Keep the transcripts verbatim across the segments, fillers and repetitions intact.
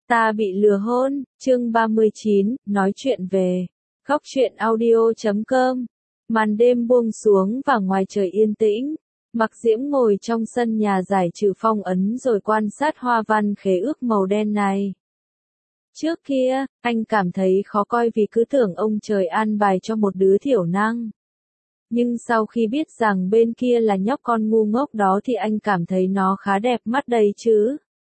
Ta bị lừa hôn, chương ba mươi chín, nói chuyện về. Góc truyện audio chấm com. Màn đêm buông xuống và ngoài trời yên tĩnh. Mặc Diễm ngồi trong sân nhà giải trừ phong ấn rồi quan sát hoa văn khế ước màu đen này. Trước kia, anh cảm thấy khó coi vì cứ tưởng ông trời an bài cho một đứa thiểu năng. Nhưng sau khi biết rằng bên kia là nhóc con ngu ngốc đó thì anh cảm thấy nó khá đẹp mắt đấy chứ.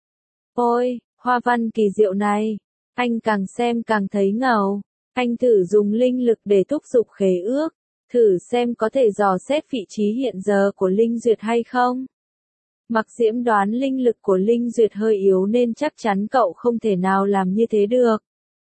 Ôi, hoa văn kỳ diệu này, anh càng xem càng thấy ngầu. Anh thử dùng linh lực để thúc giục khế ước, thử xem có thể dò xét vị trí hiện giờ của Linh Duyệt hay không. Mặc Diễm đoán linh lực của Linh Duyệt hơi yếu nên chắc chắn cậu không thể nào làm như thế được.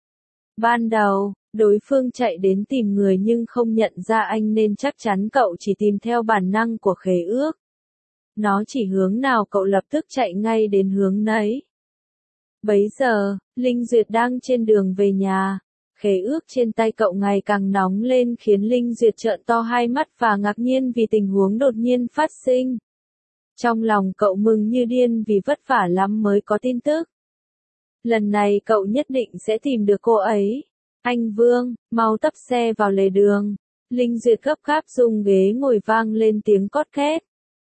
Ban đầu, đối phương chạy đến tìm người nhưng không nhận ra anh nên chắc chắn cậu chỉ tìm theo bản năng của khế ước. Nó chỉ hướng nào cậu lập tức chạy ngay đến hướng nấy. Bấy giờ, Linh Duyệt đang trên đường về nhà. Khế ước trên tay cậu ngày càng nóng lên khiến Linh Duyệt trợn to hai mắt và ngạc nhiên vì tình huống đột nhiên phát sinh. Trong lòng cậu mừng như điên vì vất vả lắm mới có tin tức. Lần này cậu nhất định sẽ tìm được cô ấy. Anh Vương, mau tấp xe vào lề đường. Linh Duyệt gấp gáp dùng ghế ngồi vang lên tiếng cót két.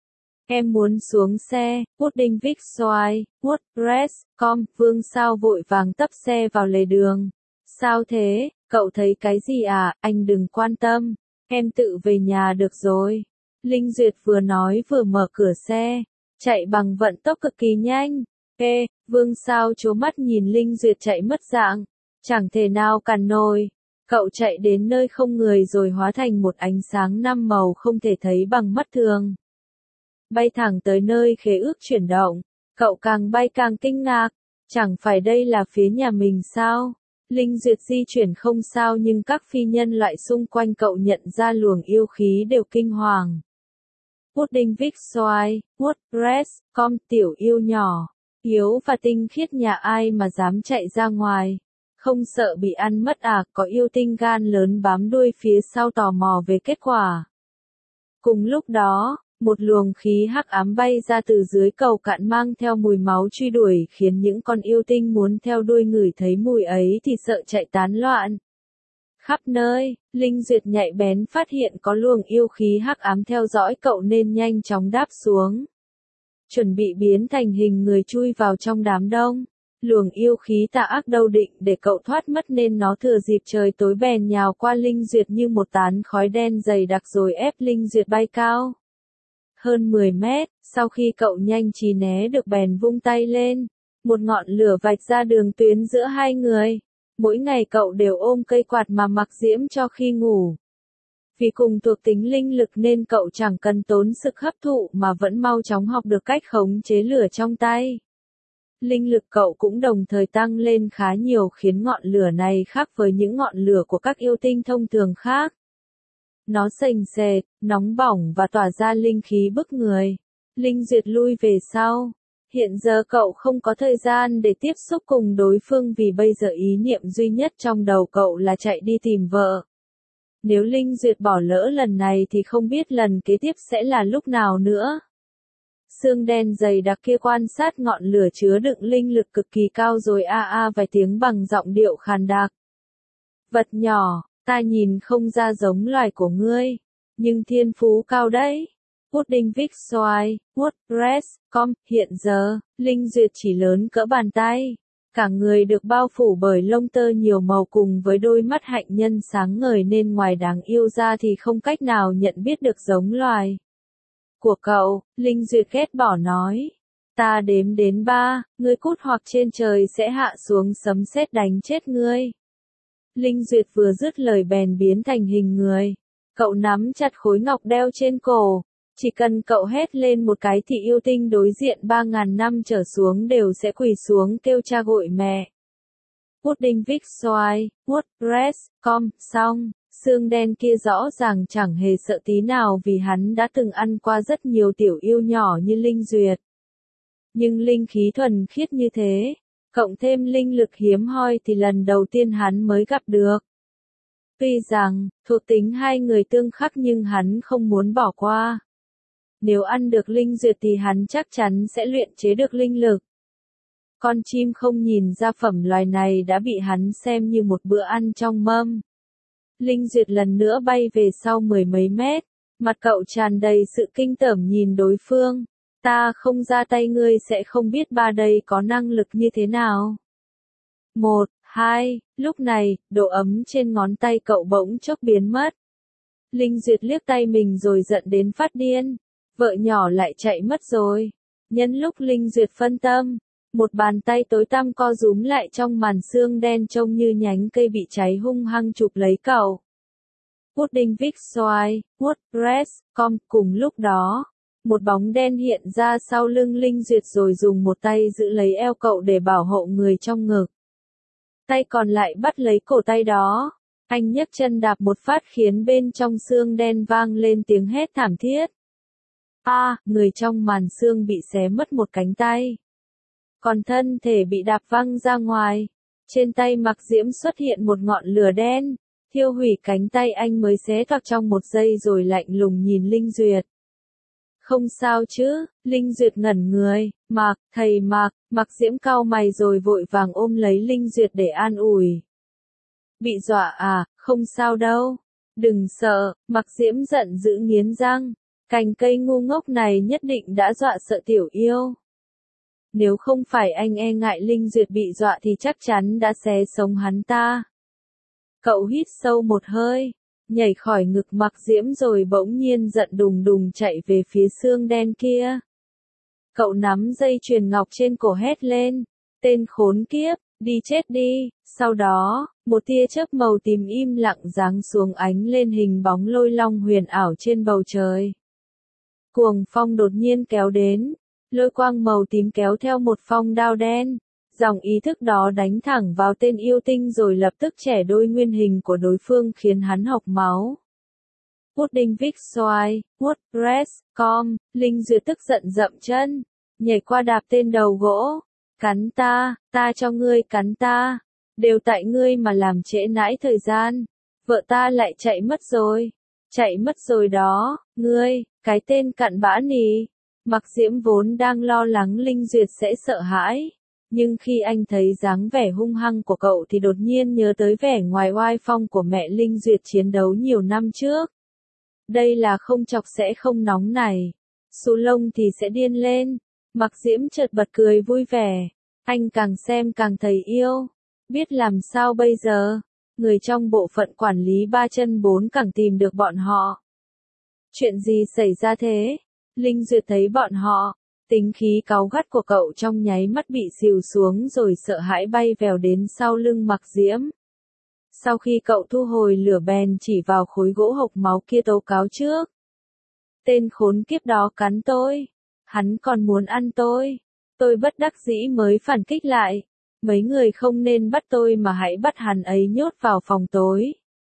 Em muốn xuống xe, Pudding Vic Xoài, WordPress, com, Vương sao vội vàng tấp xe vào lề đường. Sao thế, cậu thấy cái gì à, anh đừng quan tâm, em tự về nhà được rồi. Linh Duyệt vừa nói vừa mở cửa xe, chạy bằng vận tốc cực kỳ nhanh. Ê, Vương sao trố mắt nhìn Linh Duyệt chạy mất dạng, chẳng thể nào cản nổi. Cậu chạy đến nơi không người rồi hóa thành một ánh sáng năm màu không thể thấy bằng mắt thường. Bay thẳng tới nơi khế ước chuyển động, cậu càng bay càng kinh ngạc, chẳng phải đây là phía nhà mình sao? Linh Duyệt di chuyển không sao nhưng các phi nhân loại xung quanh cậu nhận ra luồng yêu khí đều kinh hoàng. Pudding Vic Xoài, WordPress, com, tiểu yêu nhỏ, yếu và tinh khiết nhà ai mà dám chạy ra ngoài, không sợ bị ăn mất à, có yêu tinh gan lớn bám đuôi phía sau tò mò về kết quả. Cùng lúc đó, một luồng khí hắc ám bay ra từ dưới cầu cạn mang theo mùi máu truy đuổi khiến những con yêu tinh muốn theo đuôi ngửi thấy mùi ấy thì sợ chạy tán loạn. Khắp nơi, Linh Duyệt nhạy bén phát hiện có luồng yêu khí hắc ám theo dõi cậu nên nhanh chóng đáp xuống. Chuẩn bị biến thành hình người chui vào trong đám đông. Luồng yêu khí tà ác đâu định để cậu thoát mất nên nó thừa dịp trời tối bèn nhào qua Linh Duyệt như một tán khói đen dày đặc rồi ép Linh Duyệt bay cao. Hơn mười mét, sau khi cậu nhanh trí né được bèn vung tay lên, một ngọn lửa vạch ra đường tuyến giữa hai người. Mỗi ngày cậu đều ôm cây quạt mà Mặc Diễm cho khi ngủ. Vì cùng thuộc tính linh lực nên cậu chẳng cần tốn sức hấp thụ mà vẫn mau chóng học được cách khống chế lửa trong tay. Linh lực cậu cũng đồng thời tăng lên khá nhiều khiến ngọn lửa này khác với những ngọn lửa của các yêu tinh thông thường khác. Nó sềnh sệt, nóng bỏng và tỏa ra linh khí bức người. Linh Duyệt lui về sau. Hiện giờ cậu không có thời gian để tiếp xúc cùng đối phương vì bây giờ ý niệm duy nhất trong đầu cậu là chạy đi tìm vợ. Nếu Linh Duyệt bỏ lỡ lần này thì không biết lần kế tiếp sẽ là lúc nào nữa. Xương đen dày đặc kia quan sát ngọn lửa chứa đựng linh lực cực kỳ cao rồi a a vài tiếng bằng giọng điệu khàn đặc. Vật nhỏ, ta nhìn không ra giống loài của ngươi, nhưng thiên phú cao đấy. Pudding Vic Xoài, WordPress, com, hiện giờ, Linh Duyệt chỉ lớn cỡ bàn tay. Cả người được bao phủ bởi lông tơ nhiều màu cùng với đôi mắt hạnh nhân sáng ngời nên ngoài đáng yêu ra thì không cách nào nhận biết được giống loài của cậu. Linh Duyệt ghét bỏ nói. Ta đếm đến ba, ngươi cút hoặc trên trời sẽ hạ xuống sấm sét đánh chết ngươi. Linh Duyệt vừa dứt lời bèn biến thành hình người. Cậu nắm chặt khối ngọc đeo trên cổ. Chỉ cần cậu hét lên một cái thì yêu tinh đối diện ba ngàn năm trở xuống đều sẽ quỳ xuống kêu cha gọi mẹ. Pudding Vic Xoài, WordPress, com, xong, xương đen kia rõ ràng chẳng hề sợ tí nào vì hắn đã từng ăn qua rất nhiều tiểu yêu nhỏ như Linh Duyệt. Nhưng linh khí thuần khiết như thế, cộng thêm linh lực hiếm hoi thì lần đầu tiên hắn mới gặp được. Tuy rằng, thuộc tính hai người tương khắc nhưng hắn không muốn bỏ qua. Nếu ăn được Linh Duyệt thì hắn chắc chắn sẽ luyện chế được linh lực. Con chim không nhìn ra phẩm loài này đã bị hắn xem như một bữa ăn trong mâm. Linh Duyệt lần nữa bay về sau mười mấy mét, mặt cậu tràn đầy sự kinh tởm nhìn đối phương. Ta không ra tay ngươi sẽ không biết ba đây có năng lực như thế nào. Một, hai, lúc này, độ ấm trên ngón tay cậu bỗng chốc biến mất. Linh Duyệt liếc tay mình rồi giận đến phát điên. Vợ nhỏ lại chạy mất rồi. Nhân lúc Linh Duyệt phân tâm, một bàn tay tối tăm co rúm lại trong màn sương đen trông như nhánh cây bị cháy hung hăng chụp lấy cậu. Pudding Vic Xoài, WordPress, com cùng lúc đó. Một bóng đen hiện ra sau lưng Linh Duyệt rồi dùng một tay giữ lấy eo cậu để bảo hộ người trong ngực. Tay còn lại bắt lấy cổ tay đó. Anh nhấc chân đạp một phát khiến bên trong xương đen vang lên tiếng hét thảm thiết. A, à, người trong màn xương bị xé mất một cánh tay. Còn thân thể bị đạp văng ra ngoài. Trên tay Mạc Diễm xuất hiện một ngọn lửa đen, thiêu hủy cánh tay anh mới xé toạc trong một giây rồi lạnh lùng nhìn Linh Duyệt. Không sao chứ, Linh Duyệt ngẩn người, Mạc, thầy Mạc, Mạc Diễm cau mày rồi vội vàng ôm lấy Linh Duyệt để an ủi. Bị dọa à, không sao đâu, đừng sợ, Mạc Diễm giận dữ nghiến răng, cành cây ngu ngốc này nhất định đã dọa sợ tiểu yêu. Nếu không phải anh e ngại Linh Duyệt bị dọa thì chắc chắn đã xé sống hắn ta. Cậu hít sâu một hơi, nhảy khỏi ngực Mạc Diễm rồi bỗng nhiên giận đùng đùng chạy về phía xương đen kia. Cậu nắm dây chuyền ngọc trên cổ hét lên, tên khốn kiếp, đi chết đi, sau đó, một tia chớp màu tím im lặng giáng xuống ánh lên hình bóng lôi long huyền ảo trên bầu trời. Cuồng phong đột nhiên kéo đến, lôi quang màu tím kéo theo một phong đao đen. Dòng ý thức đó đánh thẳng vào tên yêu tinh rồi lập tức chẻ đôi nguyên hình của đối phương khiến hắn hộc máu. Pudding Vic Xoài, WordPress, com, Linh Duyệt tức giận dậm chân, nhảy qua đạp tên đầu gỗ. Cắn ta, ta cho ngươi cắn ta, đều tại ngươi mà làm trễ nãi thời gian, vợ ta lại chạy mất rồi, chạy mất rồi đó, ngươi, cái tên cặn bã nì. Mạc Diễm vốn đang lo lắng Linh Duyệt sẽ sợ hãi. Nhưng khi anh thấy dáng vẻ hung hăng của cậu thì đột nhiên nhớ tới vẻ ngoài oai phong của mẹ Linh Duyệt chiến đấu nhiều năm trước. Đây là không chọc sẽ không nóng này. Xù lông thì sẽ điên lên. Mạc Diễm chợt bật cười vui vẻ. Anh càng xem càng thấy yêu. Biết làm sao bây giờ? Người trong bộ phận quản lý ba chân bốn cẳng tìm được bọn họ. Chuyện gì xảy ra thế? Linh Duyệt thấy bọn họ. Tính khí cáu gắt của cậu trong nháy mắt bị xìu xuống rồi sợ hãi bay vèo đến sau lưng Mạc Diễm. Sau khi cậu thu hồi lửa bèn chỉ vào khối gỗ hộc máu kia tố cáo trước. Tên khốn kiếp đó cắn tôi. Hắn còn muốn ăn tôi. Tôi bất đắc dĩ mới phản kích lại. Mấy người không nên bắt tôi mà hãy bắt hắn ấy nhốt vào phòng tối.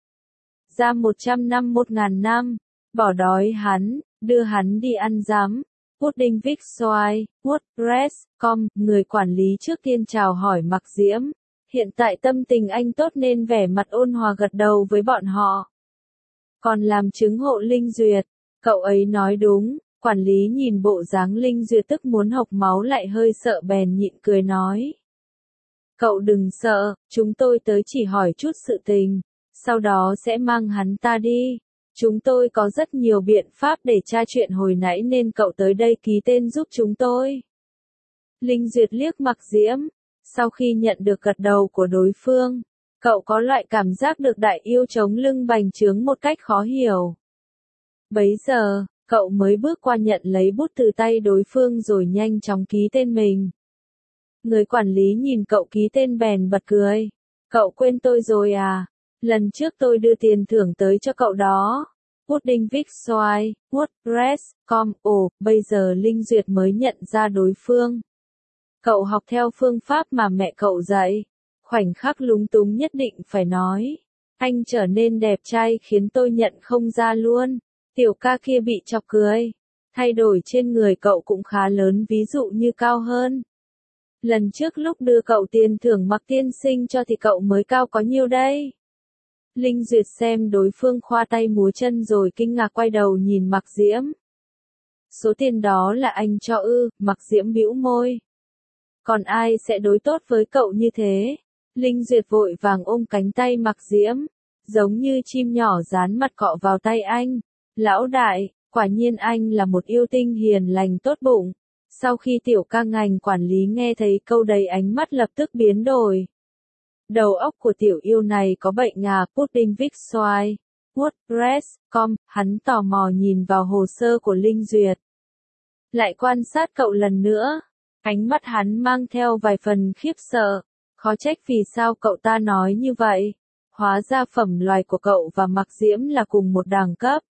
Giam một trăm năm một ngàn năm. Bỏ đói hắn, đưa hắn đi ăn giám. Pudding Vic Xoài, WordPress, com, người quản lý trước tiên chào hỏi Mạc Diễm. Hiện tại tâm tình anh tốt nên vẻ mặt ôn hòa gật đầu với bọn họ. Còn làm chứng hộ Linh Duyệt, cậu ấy nói đúng, quản lý nhìn bộ dáng Linh Duyệt tức muốn hộc máu lại hơi sợ bèn nhịn cười nói. Cậu đừng sợ, chúng tôi tới chỉ hỏi chút sự tình, sau đó sẽ mang hắn ta đi. Chúng tôi có rất nhiều biện pháp để tra chuyện hồi nãy nên cậu tới đây ký tên giúp chúng tôi. Linh Duyệt liếc Mạc Diễm. Sau khi nhận được gật đầu của đối phương, cậu có loại cảm giác được đại yêu chống lưng bành trướng một cách khó hiểu. Bấy giờ, cậu mới bước qua nhận lấy bút từ tay đối phương rồi nhanh chóng ký tên mình. Người quản lý nhìn cậu ký tên bèn bật cười. Cậu quên tôi rồi à? Lần trước tôi đưa tiền thưởng tới cho cậu đó. Pudding Vic Xoài, WordPress, com, ồ, bây giờ Linh Duyệt mới nhận ra đối phương. Cậu học theo phương pháp mà mẹ cậu dạy. Khoảnh khắc lúng túng nhất định phải nói. Anh trở nên đẹp trai khiến tôi nhận không ra luôn. Tiểu ca kia bị chọc cười. Thay đổi trên người cậu cũng khá lớn, ví dụ như cao hơn. Lần trước lúc đưa cậu tiền thưởng Mạc tiên sinh cho thì cậu mới cao có nhiêu đây? Linh Duyệt xem đối phương khoa tay múa chân rồi kinh ngạc quay đầu nhìn Mạc Diễm. Số tiền đó là anh cho ư? Mạc Diễm bĩu môi. Còn ai sẽ đối tốt với cậu như thế? Linh Duyệt vội vàng ôm cánh tay Mặc Diễm, giống như chim nhỏ dán mặt cọ vào tay anh. Lão đại, quả nhiên anh là một yêu tinh hiền lành tốt bụng. Sau khi tiểu ca ngành quản lý nghe thấy câu đấy ánh mắt lập tức biến đổi. Đầu óc của tiểu yêu này có bệnh à? Pudding Vic Xoài. WordPress chấm com, hắn tò mò nhìn vào hồ sơ của Linh Duyệt. Lại quan sát cậu lần nữa. Ánh mắt hắn mang theo vài phần khiếp sợ. Khó trách vì sao cậu ta nói như vậy. Hóa ra phẩm loài của cậu và Mặc Diễm là cùng một đẳng cấp.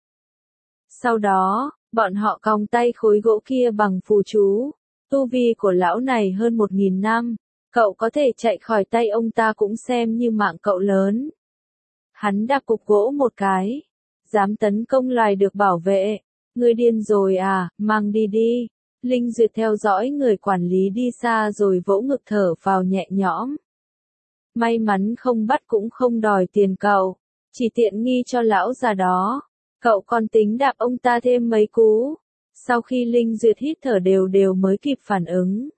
Sau đó, bọn họ còng tay khối gỗ kia bằng phù chú. Tu vi của lão này hơn một nghìn năm. Cậu có thể chạy khỏi tay ông ta cũng xem như mạng cậu lớn. Hắn đạp cục gỗ một cái. Dám tấn công loài được bảo vệ. Ngươi điên rồi à, mang đi đi. Linh Duyệt theo dõi người quản lý đi xa rồi vỗ ngực thở vào nhẹ nhõm. May mắn không bắt cũng không đòi tiền cậu. Chỉ tiện nghi cho lão già đó. Cậu còn tính đạp ông ta thêm mấy cú. Sau khi Linh Duyệt hít thở đều đều mới kịp phản ứng.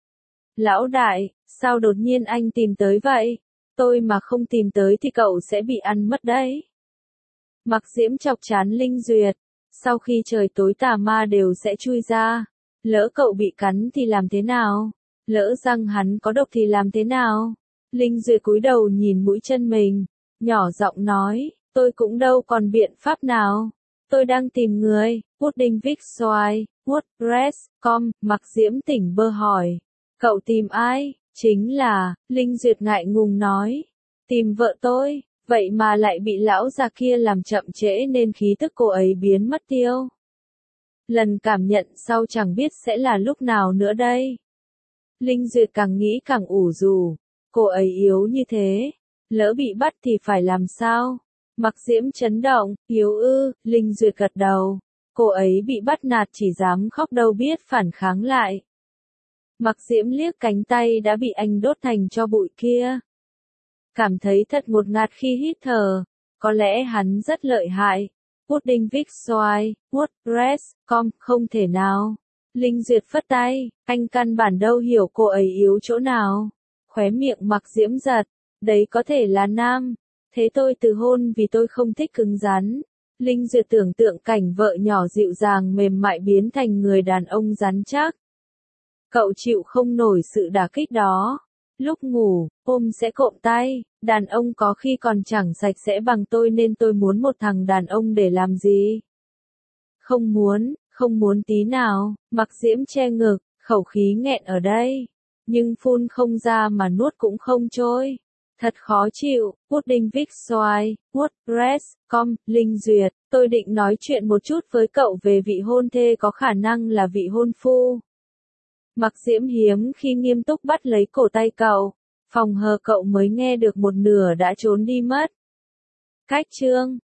Lão đại, sao đột nhiên anh tìm tới vậy? Tôi mà không tìm tới thì cậu sẽ bị ăn mất đấy. Mặc Diễm chọc chán Linh Duyệt. Sau khi trời tối tà ma đều sẽ chui ra. Lỡ cậu bị cắn thì làm thế nào? Lỡ răng hắn có độc thì làm thế nào? Linh Duyệt cúi đầu nhìn mũi chân mình. Nhỏ giọng nói, tôi cũng đâu còn biện pháp nào. Tôi đang tìm người. Pudding Vic Xoài. WordPress chấm com, Mặc Diễm tỉnh bơ hỏi. Cậu tìm ai? Chính là, Linh Duyệt ngại ngùng nói. Tìm vợ tôi, vậy mà lại bị lão già kia làm chậm trễ nên khí tức cô ấy biến mất tiêu. Lần cảm nhận sau chẳng biết sẽ là lúc nào nữa đây. Linh Duyệt càng nghĩ càng ủ rù. Cô ấy yếu như thế. Lỡ bị bắt thì phải làm sao? Mặc Diễm chấn động, yếu ư, Linh Duyệt gật đầu. Cô ấy bị bắt nạt chỉ dám khóc đâu biết phản kháng lại. Mặc Diễm liếc cánh tay đã bị anh đốt thành tro bụi kia. Cảm thấy thật ngột ngạt khi hít thở. Có lẽ hắn rất lợi hại. Pudding Vic Xoài. WordPress chấm com, không thể nào. Linh Duyệt phất tay, anh căn bản đâu hiểu cô ấy yếu chỗ nào. Khóe miệng Mặc Diễm giật. Đấy có thể là nam. Thế tôi từ hôn vì tôi không thích cứng rắn. Linh Duyệt tưởng tượng cảnh vợ nhỏ dịu dàng mềm mại biến thành người đàn ông rắn chắc. Cậu chịu không nổi sự đả kích đó. Lúc ngủ, ôm sẽ cộm tay. Đàn ông có khi còn chẳng sạch sẽ bằng tôi nên tôi muốn một thằng đàn ông để làm gì? Không muốn, không muốn tí nào. Mặc Diễm che ngực, khẩu khí nghẹn ở đây. Nhưng phun không ra mà nuốt cũng không trôi. Thật khó chịu. Pudding Vic Xoài. WordPress chấm com, Linh Duyệt. Tôi định nói chuyện một chút với cậu về vị hôn thê có khả năng là vị hôn phu. Mặc Diễm hiếm khi nghiêm túc bắt lấy cổ tay cậu. Phòng hờ cậu mới nghe được một nửa đã trốn đi mất. Cách chương